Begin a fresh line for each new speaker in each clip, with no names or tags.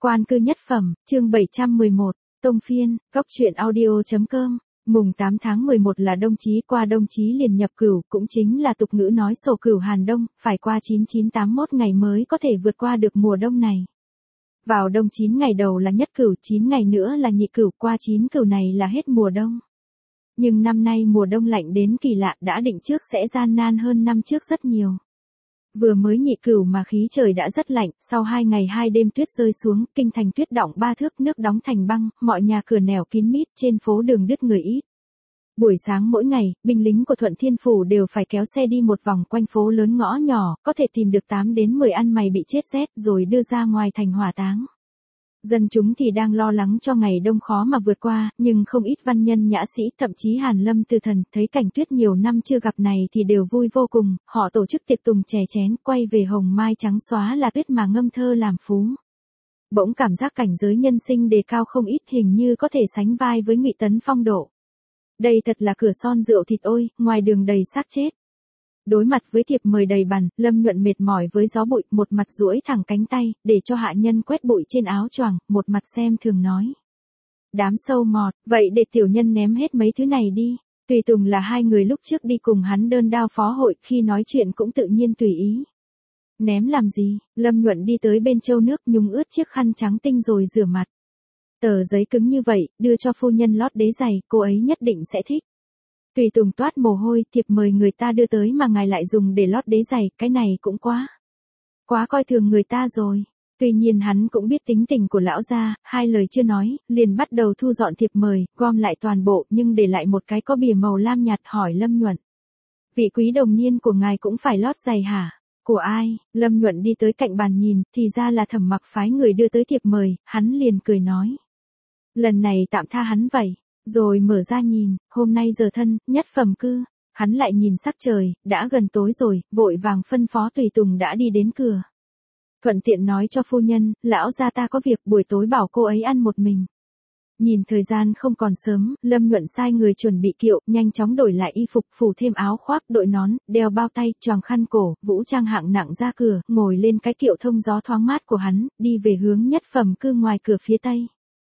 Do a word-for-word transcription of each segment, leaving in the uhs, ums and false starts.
Quan cư nhất phẩm, chương bảy trăm mười một, Tông Phiên, Góc truyện audio.com. Mùng tám tháng mười một là đông chí qua đông chí liền nhập cửu, cũng chính là tục ngữ nói sổ cửu Hàn Đông, phải qua chín chín tám mốt ngày mới có thể vượt qua được mùa đông này. Vào đông chín ngày đầu là nhất cửu, chín ngày nữa là nhị cửu, qua chín cửu này là hết mùa đông. Nhưng năm nay mùa đông lạnh đến kỳ lạ, đã định trước sẽ gian nan hơn năm trước rất nhiều. Vừa mới nhị cửu mà khí trời đã rất lạnh, sau hai ngày hai đêm tuyết rơi xuống, kinh thành tuyết đọng ba thước, nước đóng thành băng, mọi nhà cửa nẻo kín mít, trên phố đường đứt người ít. Buổi sáng mỗi ngày, binh lính của Thuận Thiên Phủ đều phải kéo xe đi một vòng quanh phố lớn ngõ nhỏ, có thể tìm được tám đến mười ăn mày bị chết rét rồi đưa ra ngoài thành hỏa táng. Dân chúng thì đang lo lắng cho ngày đông khó mà vượt qua, nhưng không ít văn nhân nhã sĩ, thậm chí Hàn Lâm Tư Thần, thấy cảnh tuyết nhiều năm chưa gặp này thì đều vui vô cùng, họ tổ chức tiệc tùng chè chén, quay về hồng mai trắng xóa là tuyết mà ngâm thơ làm phú. Bỗng cảm giác cảnh giới nhân sinh đề cao không ít, hình như có thể sánh vai với Ngụy Tấn phong độ. Đây thật là cửa son rượu thịt ôi, ngoài đường đầy xác chết. Đối mặt với thiệp mời đầy bàn, Lâm Nhuận mệt mỏi với gió bụi, một mặt duỗi thẳng cánh tay, để cho hạ nhân quét bụi trên áo choàng, một mặt xem thường nói. Đám sâu mọt, vậy để tiểu nhân ném hết mấy thứ này đi. Tùy Tùng là hai người lúc trước đi cùng hắn đơn đao phó hội, khi nói chuyện cũng tự nhiên tùy ý. Ném làm gì? Lâm Nhuận đi tới bên chậu nước, nhúng ướt chiếc khăn trắng tinh rồi rửa mặt. Tờ giấy cứng như vậy, đưa cho phu nhân lót đế giày, cô ấy nhất định sẽ thích. Tùy Tùng toát mồ hôi, thiệp mời người ta đưa tới mà ngài lại dùng để lót đế giày, cái này cũng quá. Quá coi thường người ta rồi. Tuy nhiên hắn cũng biết tính tình của lão gia, hai lời chưa nói, liền bắt đầu thu dọn thiệp mời, gom lại toàn bộ, nhưng để lại một cái có bìa màu lam nhạt, hỏi Lâm Nhuận. Vị quý đồng niên của ngài cũng phải lót giày hả? Của ai? Lâm Nhuận đi tới cạnh bàn nhìn, thì ra là Thẩm Mặc phái người đưa tới thiệp mời, hắn liền cười nói. Lần này tạm tha hắn vậy. Rồi mở ra nhìn, hôm nay giờ thân, nhất phẩm cư. Hắn lại nhìn sắc trời, đã gần tối rồi, vội vàng phân phó Tùy Tùng đã đi đến cửa. Thuận tiện nói cho phu nhân, lão gia ta có việc, buổi tối bảo cô ấy ăn một mình. Nhìn thời gian không còn sớm, Lâm Nhuận sai người chuẩn bị kiệu, nhanh chóng đổi lại y phục, phủ thêm áo khoác, đội nón, đeo bao tay, choàng khăn cổ, vũ trang hạng nặng ra cửa, ngồi lên cái kiệu thông gió thoáng mát của hắn, đi về hướng nhất phẩm cư ngoài cửa phía tây.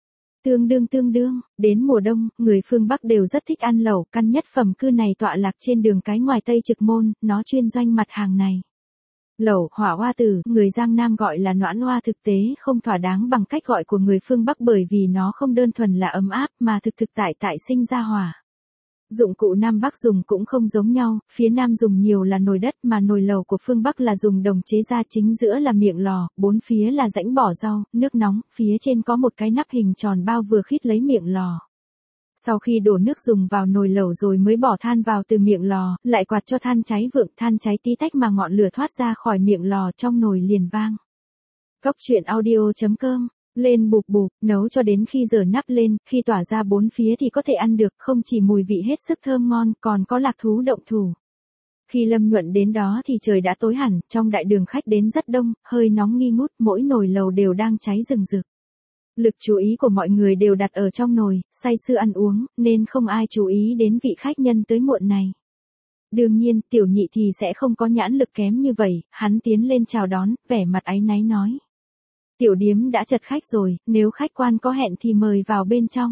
Tương đương tương đương, đến mùa đông, người phương Bắc đều rất thích ăn lẩu, căn nhất phẩm cư này tọa lạc trên đường cái ngoài Tây Trực Môn, nó chuyên doanh mặt hàng này. Lẩu, hỏa hoa tử, người Giang Nam gọi là noãn hoa, thực tế không thỏa đáng bằng cách gọi của người phương Bắc bởi vì nó không đơn thuần là ấm áp mà thực thực tại tại sinh ra hỏa. Dụng cụ Nam Bắc dùng cũng không giống nhau, phía Nam dùng nhiều là nồi đất mà nồi lẩu của phương Bắc là dùng đồng chế ra, chính giữa là miệng lò, bốn phía là rãnh bỏ rau, nước nóng, phía trên có một cái nắp hình tròn bao vừa khít lấy miệng lò. Sau khi đổ nước dùng vào nồi lẩu rồi mới bỏ than vào từ miệng lò, lại quạt cho than cháy vượng, than cháy tí tách mà ngọn lửa thoát ra khỏi miệng lò, trong nồi liền vang. Góc truyện audio.com. Lên bụp bụp, nấu cho đến khi dở nắp lên, khi tỏa ra bốn phía thì có thể ăn được, không chỉ mùi vị hết sức thơm ngon, còn có lạc thú động thủ. Khi Lâm Nhuận đến đó thì trời đã tối hẳn, trong đại đường khách đến rất đông, hơi nóng nghi ngút, mỗi nồi lẩu đều đang cháy rừng rực. Lực chú ý của mọi người đều đặt ở trong nồi, say sưa ăn uống, nên không ai chú ý đến vị khách nhân tới muộn này. Đương nhiên, tiểu nhị thì sẽ không có nhãn lực kém như vậy, hắn tiến lên chào đón, vẻ mặt áy náy nói. Tiểu điếm đã chật khách rồi, nếu khách quan có hẹn thì mời vào bên trong.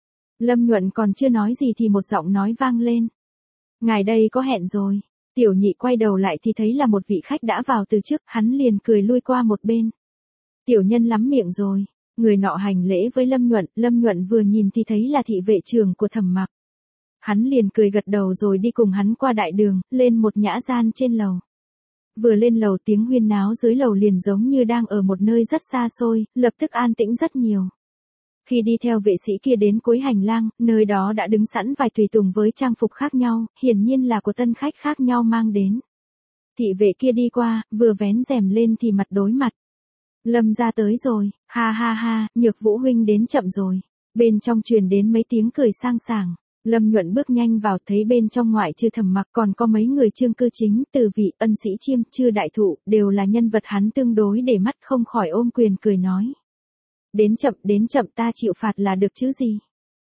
Lâm Nhuận còn chưa nói gì thì một giọng nói vang lên. Ngài đây có hẹn rồi. Tiểu nhị quay đầu lại thì thấy là một vị khách đã vào từ trước, hắn liền cười lui qua một bên. Tiểu nhân lắm miệng rồi. Người nọ hành lễ với Lâm Nhuận, Lâm Nhuận vừa nhìn thì thấy là thị vệ trưởng của Thẩm Mặc. Hắn liền cười gật đầu rồi đi cùng hắn qua đại đường, lên một nhã gian trên lầu. Vừa lên lầu tiếng huyên náo dưới lầu liền giống như đang ở một nơi rất xa xôi, lập tức an tĩnh rất nhiều. Khi đi theo vệ sĩ kia đến cuối hành lang, nơi đó đã đứng sẵn vài tùy tùng với trang phục khác nhau, hiển nhiên là của tân khách khác nhau mang đến. Thị vệ kia đi qua, vừa vén rèm lên thì mặt đối mặt. Lâm ra tới rồi, ha ha ha, Nhược Vũ huynh đến chậm rồi. Bên trong truyền đến mấy tiếng cười sang sảng. Lâm Nhuận bước nhanh vào, thấy bên trong ngoại trừ Thẩm Mặc còn có mấy người Trương Cư Chính, Từ Vị, Ân Sĩ Chiêm, Chư Đại Thụ, đều là nhân vật hắn tương đối để mắt, không khỏi ôm quyền cười nói. Đến chậm, đến chậm, ta chịu phạt là được chứ gì.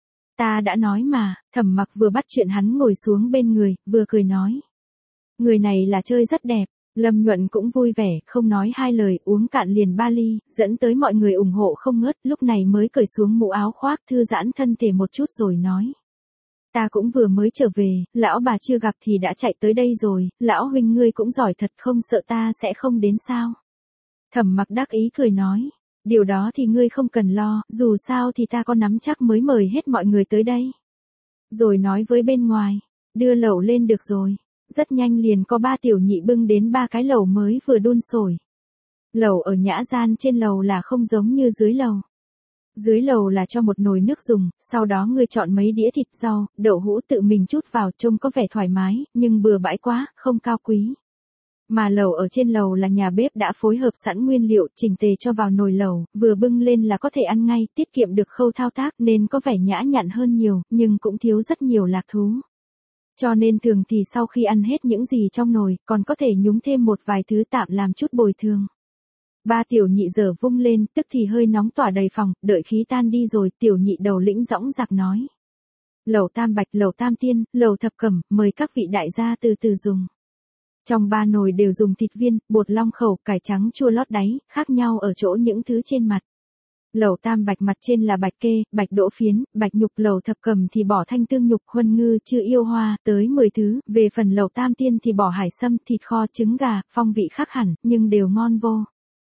Ta đã nói mà. Thẩm Mặc vừa bắt chuyện hắn ngồi xuống bên người, vừa cười nói. Người này là chơi rất đẹp. Lâm Nhuận cũng vui vẻ, không nói hai lời, uống cạn liền ba ly, dẫn tới mọi người ủng hộ không ngớt, lúc này mới cởi xuống mũ áo khoác thư giãn thân thể một chút rồi nói. Ta cũng vừa mới trở về, lão bà chưa gặp thì đã chạy tới đây rồi, lão huynh ngươi cũng giỏi thật, không sợ ta sẽ không đến sao. Thẩm Mặc đắc ý cười nói, điều đó thì ngươi không cần lo, dù sao thì ta có nắm chắc mới mời hết mọi người tới đây. Rồi nói với bên ngoài, đưa lẩu lên được rồi. Rất nhanh liền có ba tiểu nhị bưng đến ba cái lẩu mới vừa đun sôi. Lẩu ở nhã gian trên lầu là không giống như dưới lầu. Dưới lầu là cho một nồi nước dùng, sau đó ngươi chọn mấy đĩa thịt rau, đậu hũ tự mình trút vào, trông có vẻ thoải mái, nhưng bừa bãi quá, không cao quý. Mà lẩu ở trên lầu là nhà bếp đã phối hợp sẵn nguyên liệu, chỉnh tề cho vào nồi lẩu, vừa bưng lên là có thể ăn ngay, tiết kiệm được khâu thao tác nên có vẻ nhã nhặn hơn nhiều, nhưng cũng thiếu rất nhiều lạc thú. Cho nên thường thì sau khi ăn hết những gì trong nồi, còn có thể nhúng thêm một vài thứ tạm làm chút bồi thường. Ba tiểu nhị giờ vung lên, tức thì hơi nóng tỏa đầy phòng, đợi khí tan đi rồi, tiểu nhị đầu lĩnh dõng dạc nói. Lẩu tam bạch, lẩu tam tiên, lẩu thập cẩm, mời các vị đại gia từ từ dùng. Trong ba nồi đều dùng thịt viên, bột long khẩu, cải trắng chua lót đáy, khác nhau ở chỗ những thứ trên mặt. Lẩu tam bạch mặt trên là bạch kê, bạch đỗ phiến, bạch nhục, lẩu thập cẩm thì bỏ thanh tương nhục, huân ngư, chư yêu hoa, tới mười thứ, về phần lẩu tam tiên thì bỏ hải sâm, thịt kho, trứng gà, phong vị khác hẳn, nhưng đều ngon vô.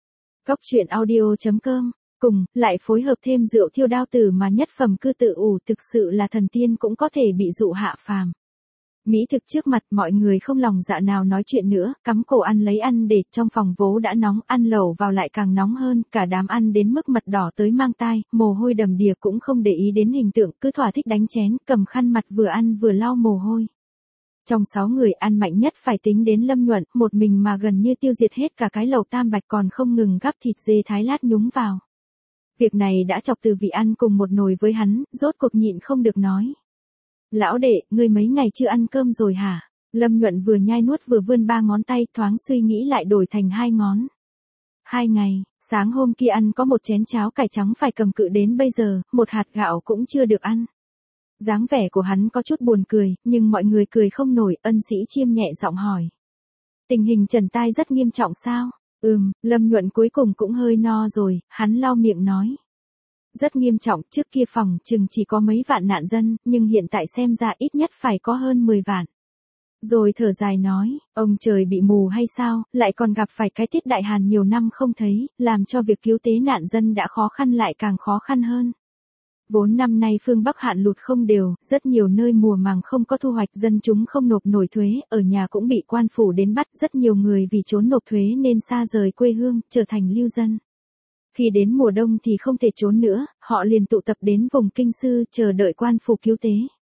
Cốc truyện audio chấm com, cùng, lại phối hợp thêm rượu thiêu đao tử mà nhất phẩm cư tự ủ, thực sự là thần tiên cũng có thể bị dụ hạ phàm. Mỹ thực trước mặt mọi người không lòng dạ nào nói chuyện nữa, cắm cổ ăn lấy ăn để trong phòng vố đã nóng, ăn lẩu vào lại càng nóng hơn, cả đám ăn đến mức mặt đỏ tới mang tai, mồ hôi đầm đìa cũng không để ý đến hình tượng, cứ thỏa thích đánh chén, cầm khăn mặt vừa ăn vừa lau mồ hôi. Trong sáu người ăn mạnh nhất phải tính đến Lâm Nhuận, một mình mà gần như tiêu diệt hết cả cái lẩu tam bạch còn không ngừng gắp thịt dê thái lát nhúng vào. Việc này đã chọc từ vị ăn cùng một nồi với hắn, rốt cuộc nhịn không được nói. Lão đệ, ngươi mấy ngày chưa ăn cơm rồi hả? Lâm Nhuận vừa nhai nuốt vừa vươn ba ngón tay, thoáng suy nghĩ lại đổi thành hai ngón. Hai ngày, sáng hôm kia ăn có một chén cháo cải trắng phải cầm cự đến bây giờ, một hạt gạo cũng chưa được ăn. Dáng vẻ của hắn có chút buồn cười, nhưng mọi người cười không nổi, Ân Sĩ Chiêm nhẹ giọng hỏi. Tình hình trần tai rất nghiêm trọng sao? Ừm, Lâm Nhuận cuối cùng cũng hơi no rồi, hắn lau miệng nói. Rất nghiêm trọng, trước kia phòng chừng chỉ có mấy vạn nạn dân, nhưng hiện tại xem ra ít nhất phải có hơn mười vạn. Rồi thở dài nói, ông trời bị mù hay sao, lại còn gặp phải cái tiết đại hàn nhiều năm không thấy, làm cho việc cứu tế nạn dân đã khó khăn lại càng khó khăn hơn. Vốn năm nay phương Bắc hạn lụt không đều, rất nhiều nơi mùa màng không có thu hoạch, dân chúng không nộp nổi thuế, ở nhà cũng bị quan phủ đến bắt, rất nhiều người vì trốn nộp thuế nên xa rời quê hương, trở thành lưu dân. Khi đến mùa đông thì không thể trốn nữa, họ liền tụ tập đến vùng kinh sư, chờ đợi quan phủ cứu tế.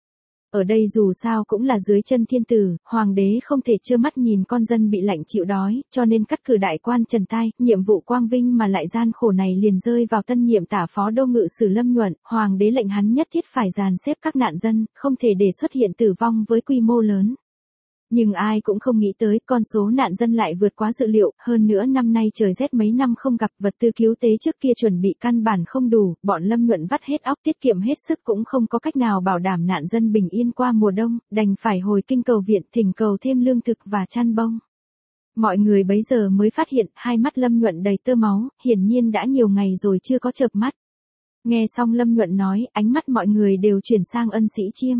Ở đây dù sao cũng là dưới chân thiên tử, hoàng đế không thể trơ mắt nhìn con dân bị lạnh chịu đói, cho nên cắt cử đại quan Trần Tai, nhiệm vụ quang vinh mà lại gian khổ này liền rơi vào tân nhiệm tả phó đô ngự sử Lâm Nhuận, hoàng đế lệnh hắn nhất thiết phải dàn xếp các nạn dân, không thể để xuất hiện tử vong với quy mô lớn. Nhưng ai cũng không nghĩ tới con số nạn dân lại vượt quá dự liệu, hơn nữa năm nay trời rét mấy năm không gặp, vật tư cứu tế trước kia chuẩn bị căn bản không đủ, bọn Lâm Nhuận vắt hết óc tiết kiệm hết sức cũng không có cách nào bảo đảm nạn dân bình yên qua mùa đông, đành phải hồi kinh cầu viện thỉnh cầu thêm lương thực và chăn bông. Mọi người bấy giờ mới phát hiện hai mắt Lâm Nhuận đầy tơ máu, hiển nhiên đã nhiều ngày rồi chưa có chợp mắt. Nghe xong Lâm Nhuận nói, ánh mắt mọi người đều chuyển sang Ân Sĩ Chiêm.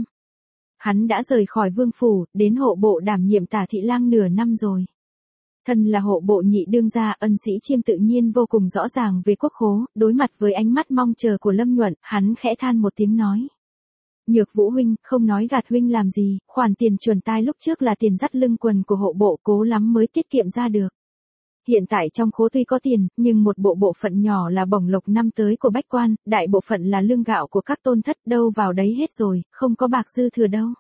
Hắn đã rời khỏi vương phủ, đến hộ bộ đảm nhiệm tả thị lang nửa năm rồi. Thân là hộ bộ nhị đương gia, Ân Sĩ Chiêm tự nhiên vô cùng rõ ràng về quốc khố, đối mặt với ánh mắt mong chờ của Lâm Nhuận, hắn khẽ than một tiếng nói. Nhược Vũ huynh, không nói gạt huynh làm gì, khoản tiền chuẩn tai lúc trước là tiền dắt lưng quần của hộ bộ, cố lắm mới tiết kiệm ra được. Hiện tại trong khố tuy có tiền, nhưng một bộ bộ phận nhỏ là bổng lộc năm tới của bách quan, đại bộ phận là lương gạo của các tôn thất, đâu vào đấy hết rồi, không có bạc dư thừa đâu.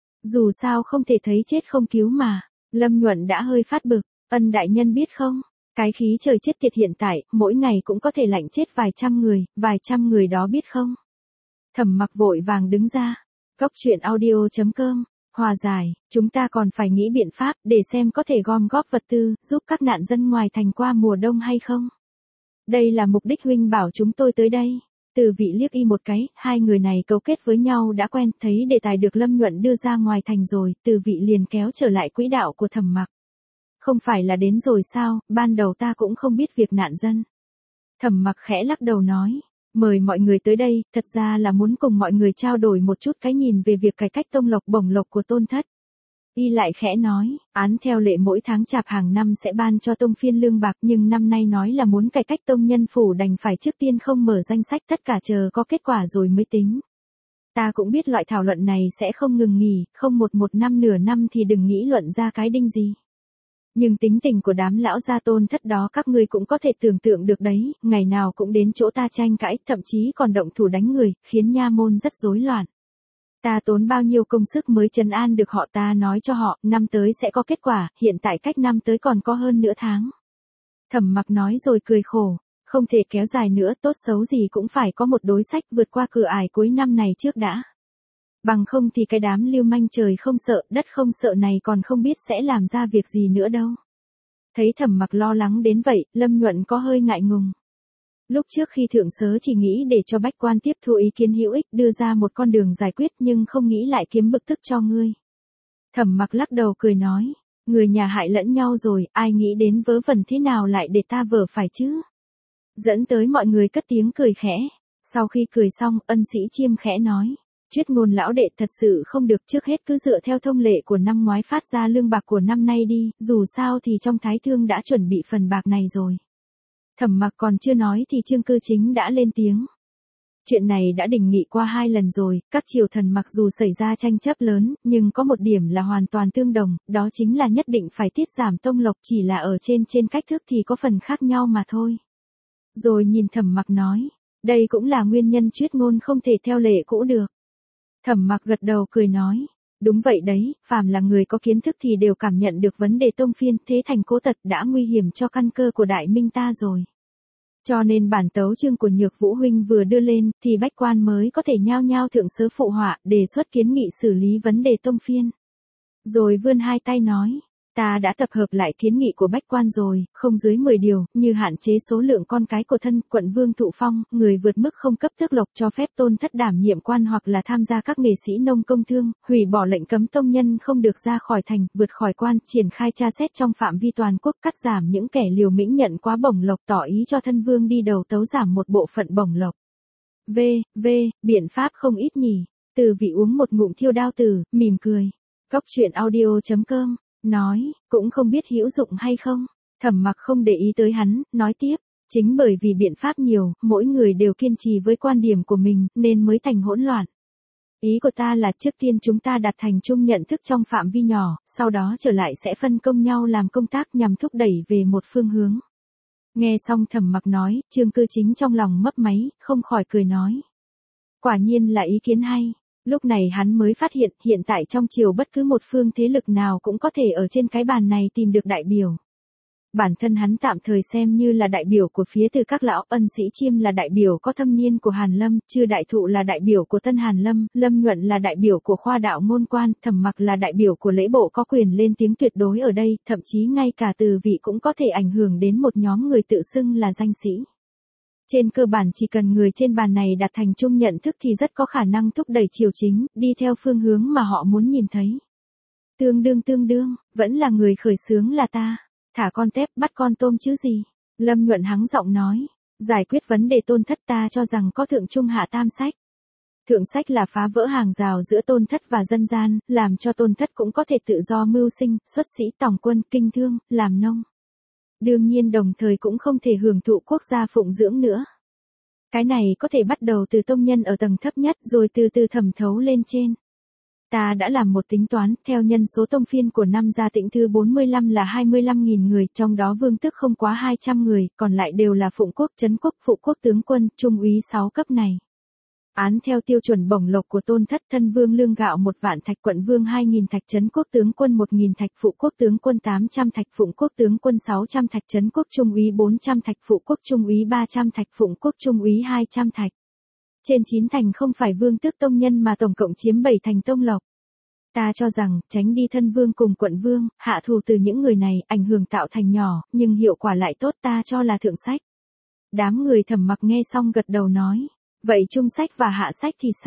Dù sao không thể thấy chết không cứu mà. Lâm Nhuận đã hơi phát bực, Ân đại nhân biết không, cái khí trời chết tiệt hiện tại, mỗi ngày cũng có thể lạnh chết vài trăm người, vài trăm người đó biết không. Thẩm Mặc vội vàng đứng ra. Cốc truyện audio chấm com, hòa giải, chúng ta còn phải nghĩ biện pháp để xem có thể gom góp vật tư, giúp các nạn dân ngoài thành qua mùa đông hay không. Đây là mục đích huynh bảo chúng tôi tới đây. Từ Vị liếc y một cái, hai người này cấu kết với nhau đã quen, thấy đề tài được Lâm Nhuận đưa ra ngoài thành rồi, Từ Vị liền kéo trở lại quỹ đạo của Thẩm Mặc. Không phải là đến rồi sao, ban đầu ta cũng không biết việc nạn dân. Thẩm Mặc khẽ lắc đầu nói, mời mọi người tới đây, thật ra là muốn cùng mọi người trao đổi một chút cái nhìn về việc cải cách tông lộc bổng lộc của Tôn Thất. Y lại khẽ nói, án theo lệ mỗi tháng chạp hàng năm sẽ ban cho tông phiên lương bạc, nhưng năm nay nói là muốn cải cách tông nhân phủ đành phải trước tiên không mở danh sách, tất cả chờ có kết quả rồi mới tính. Ta cũng biết loại thảo luận này sẽ không ngừng nghỉ, không một một năm nửa năm thì đừng nghĩ luận ra cái đinh gì. Nhưng tính tình của đám lão gia Tôn Thất đó các ngươi cũng có thể tưởng tượng được đấy, ngày nào cũng đến chỗ ta tranh cãi, thậm chí còn động thủ đánh người, khiến nha môn rất rối loạn. Ta tốn bao nhiêu công sức mới trấn an được họ, ta nói cho họ, năm tới sẽ có kết quả, hiện tại cách năm tới còn có hơn nửa tháng. Thẩm Mặc nói rồi cười khổ, không thể kéo dài nữa, tốt xấu gì cũng phải có một đối sách vượt qua cửa ải cuối năm này trước đã. Bằng không thì cái đám lưu manh trời không sợ, đất không sợ này còn không biết sẽ làm ra việc gì nữa đâu. Thấy Thẩm Mặc lo lắng đến vậy, Lâm Nhuận có hơi ngại ngùng. Lúc trước khi thượng sớ chỉ nghĩ để cho bách quan tiếp thu ý kiến hữu ích, đưa ra một con đường giải quyết, nhưng không nghĩ lại kiếm bực tức cho ngươi. Thẩm Mặc lắc đầu cười nói, người nhà hại lẫn nhau rồi, ai nghĩ đến vớ vẩn thế nào lại để ta vờ phải chứ. Dẫn tới mọi người cất tiếng cười khẽ. Sau khi cười xong, Ân Sĩ Chiêm khẽ nói, Chuyết Ngôn lão đệ thật sự không được, trước hết cứ dựa theo thông lệ của năm ngoái phát ra lương bạc của năm nay đi, dù sao thì trong Thái Thương đã chuẩn bị phần bạc này rồi. Thẩm Mặc còn chưa nói thì Trương Cư Chính đã lên tiếng. Chuyện này đã đình nghị qua hai lần rồi, các triều thần mặc dù xảy ra tranh chấp lớn, nhưng có một điểm là hoàn toàn tương đồng, đó chính là nhất định phải tiết giảm tông lộc, chỉ là ở trên trên cách thức thì có phần khác nhau mà thôi. Rồi nhìn Thẩm Mặc nói, đây cũng là nguyên nhân Chuyết Ngôn không thể theo lệ cũ được. Thẩm Mặc gật đầu cười nói, đúng vậy đấy, phàm là người có kiến thức thì đều cảm nhận được vấn đề tông phiên thế thành cố tật đã nguy hiểm cho căn cơ của đại minh ta rồi. Cho nên bản tấu chương của Nhược Vũ huynh vừa đưa lên, thì bách quan mới có thể nhao nhao thượng sớ phụ họa, đề xuất kiến nghị xử lý vấn đề tông phiên. Rồi vươn hai tay nói, ta đã tập hợp lại kiến nghị của bách quan rồi, không dưới mười điều, như hạn chế số lượng con cái của thân quận vương thụ phong, người vượt mức không cấp tước lộc, cho phép Tôn Thất đảm nhiệm quan hoặc là tham gia các nghệ sĩ nông công thương, hủy bỏ lệnh cấm tông nhân không được ra khỏi thành, vượt khỏi quan, triển khai tra xét trong phạm vi toàn quốc, cắt giảm những kẻ liều lĩnh nhận quá bổng lộc, tỏ ý cho thân vương đi đầu tấu giảm một bộ phận bổng lộc. V, V, biện pháp không ít nhỉ. Từ Vị uống một ngụm thiêu đao tử, mỉm cười. Góc truyện audio chấm com nói, cũng không biết hữu dụng hay không. Thẩm Mặc không để ý tới hắn, nói tiếp, chính bởi vì biện pháp nhiều, mỗi người đều kiên trì với quan điểm của mình, nên mới thành hỗn loạn. Ý của ta là trước tiên chúng ta đặt thành chung nhận thức trong phạm vi nhỏ, sau đó trở lại sẽ phân công nhau làm công tác nhằm thúc đẩy về một phương hướng. Nghe xong Thẩm Mặc nói, Trương Cư Chính trong lòng mấp máy, không khỏi cười nói. Quả nhiên là ý kiến hay. Lúc này hắn mới phát hiện, hiện tại trong triều bất cứ một phương thế lực nào cũng có thể ở trên cái bàn này tìm được đại biểu. Bản thân hắn tạm thời xem như là đại biểu của phía từ các lão, Ân Sĩ Chiêm là đại biểu có thâm niên của Hàn Lâm, Chư Đại Thụ là đại biểu của Tân Hàn Lâm, Lâm Nhuận là đại biểu của khoa đạo ngôn quan, Thẩm Mặc là đại biểu của lễ bộ có quyền lên tiếng tuyệt đối ở đây, thậm chí ngay cả Từ Vị cũng có thể ảnh hưởng đến một nhóm người tự xưng là danh sĩ. Trên cơ bản chỉ cần người trên bàn này đạt thành chung nhận thức thì rất có khả năng thúc đẩy triều chính, đi theo phương hướng mà họ muốn nhìn thấy. Tương đương tương đương, vẫn là người khởi xướng là ta. Thả con tép bắt con tôm chứ gì. Lâm Nhuận hắng giọng nói, giải quyết vấn đề Tôn Thất ta cho rằng có thượng trung hạ tam sách. Thượng sách là phá vỡ hàng rào giữa Tôn Thất và dân gian, làm cho Tôn Thất cũng có thể tự do mưu sinh, xuất sĩ tòng quân, kinh thương, làm nông. Đương nhiên đồng thời cũng không thể hưởng thụ quốc gia phụng dưỡng nữa. Cái này có thể bắt đầu từ tông nhân ở tầng thấp nhất rồi từ từ thẩm thấu lên trên. Ta đã làm một tính toán, theo nhân số tông phiên của năm Gia Tĩnh thứ bốn mươi lăm là hai mươi lăm nghìn người, trong đó vương tước không quá hai trăm người, còn lại đều là phụng quốc, trấn quốc, phụ quốc tướng quân, trung úy sáu cấp này. Án theo tiêu chuẩn bổng lộc của Tôn Thất, thân vương lương gạo một vạn thạch, quận vương hai nghìn thạch, trấn quốc tướng quân một nghìn thạch, phụ quốc tướng quân tám trăm thạch, phụng quốc tướng quân sáu trăm thạch, trấn quốc trung úy bốn trăm thạch, phụ quốc trung úy ba trăm thạch, phụng quốc trung úy hai trăm thạch. Trên chín thành không phải vương tước tông nhân mà tổng cộng chiếm bảy thành tông lộc. Ta cho rằng, tránh đi thân vương cùng quận vương, hạ thù từ những người này, ảnh hưởng tạo thành nhỏ, nhưng hiệu quả lại tốt, ta cho là thượng sách. Đám người Thẩm Mặc nghe xong gật đầu nói, vậy trung sách và hạ sách thì sao?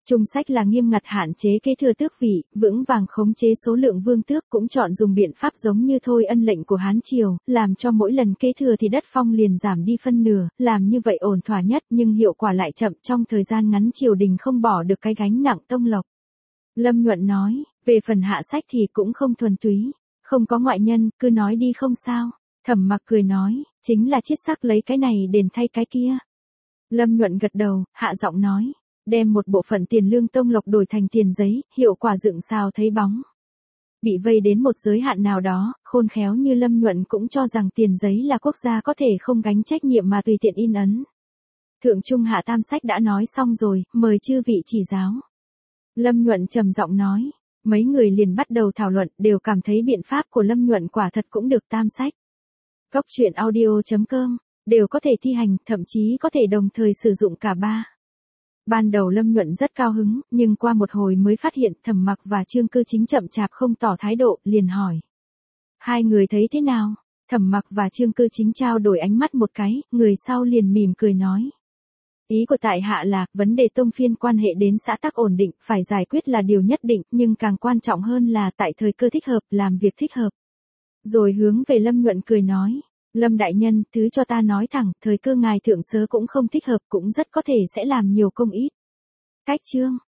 Trung sách là nghiêm ngặt hạn chế kế thừa tước vị, vững vàng khống chế số lượng vương tước, cũng chọn dùng biện pháp giống như thôi ân lệnh của Hán Triều, làm cho mỗi lần kế thừa thì đất phong liền giảm đi phân nửa, làm như vậy ổn thỏa nhất nhưng hiệu quả lại chậm, trong thời gian ngắn triều đình không bỏ được cái gánh nặng tông lộc. Lâm Nhuận nói, về phần hạ sách thì cũng không thuần túy, không có ngoại nhân, cứ nói đi không sao. Thẩm Mặc cười nói, chính là chiết sắc lấy cái này đền thay cái kia. Lâm Nhuận gật đầu, hạ giọng nói, đem một bộ phận tiền lương tông lộc đổi thành tiền giấy, hiệu quả dựng sao thấy bóng. Bị vây đến một giới hạn nào đó, khôn khéo như Lâm Nhuận cũng cho rằng tiền giấy là quốc gia có thể không gánh trách nhiệm mà tùy tiện in ấn. Thượng Trung Hạ Tam sách đã nói xong rồi, mời chư vị chỉ giáo. Lâm Nhuận trầm giọng nói, mấy người liền bắt đầu thảo luận, đều cảm thấy biện pháp của Lâm Nhuận quả thật cũng được. Tam sách, Góc truyện audio chấm com, đều có thể thi hành, thậm chí có thể đồng thời sử dụng cả ba. Ban đầu Lâm Nhuận rất cao hứng, nhưng qua một hồi mới phát hiện Thẩm Mặc và Trương Cư Chính chậm chạp không tỏ thái độ, liền hỏi. Hai người thấy thế nào? Thẩm Mặc và Trương Cư Chính trao đổi ánh mắt một cái, người sau liền mỉm cười nói. Ý của tại hạ là, vấn đề tông phiên quan hệ đến xã tắc ổn định, phải giải quyết là điều nhất định, nhưng càng quan trọng hơn là tại thời cơ thích hợp, làm việc thích hợp. Rồi hướng về Lâm Nhuận cười nói. Lâm đại nhân, thứ cho ta nói thẳng, thời cơ ngài thượng sớ cũng không thích hợp, cũng rất có thể sẽ làm nhiều công ít. Cách chương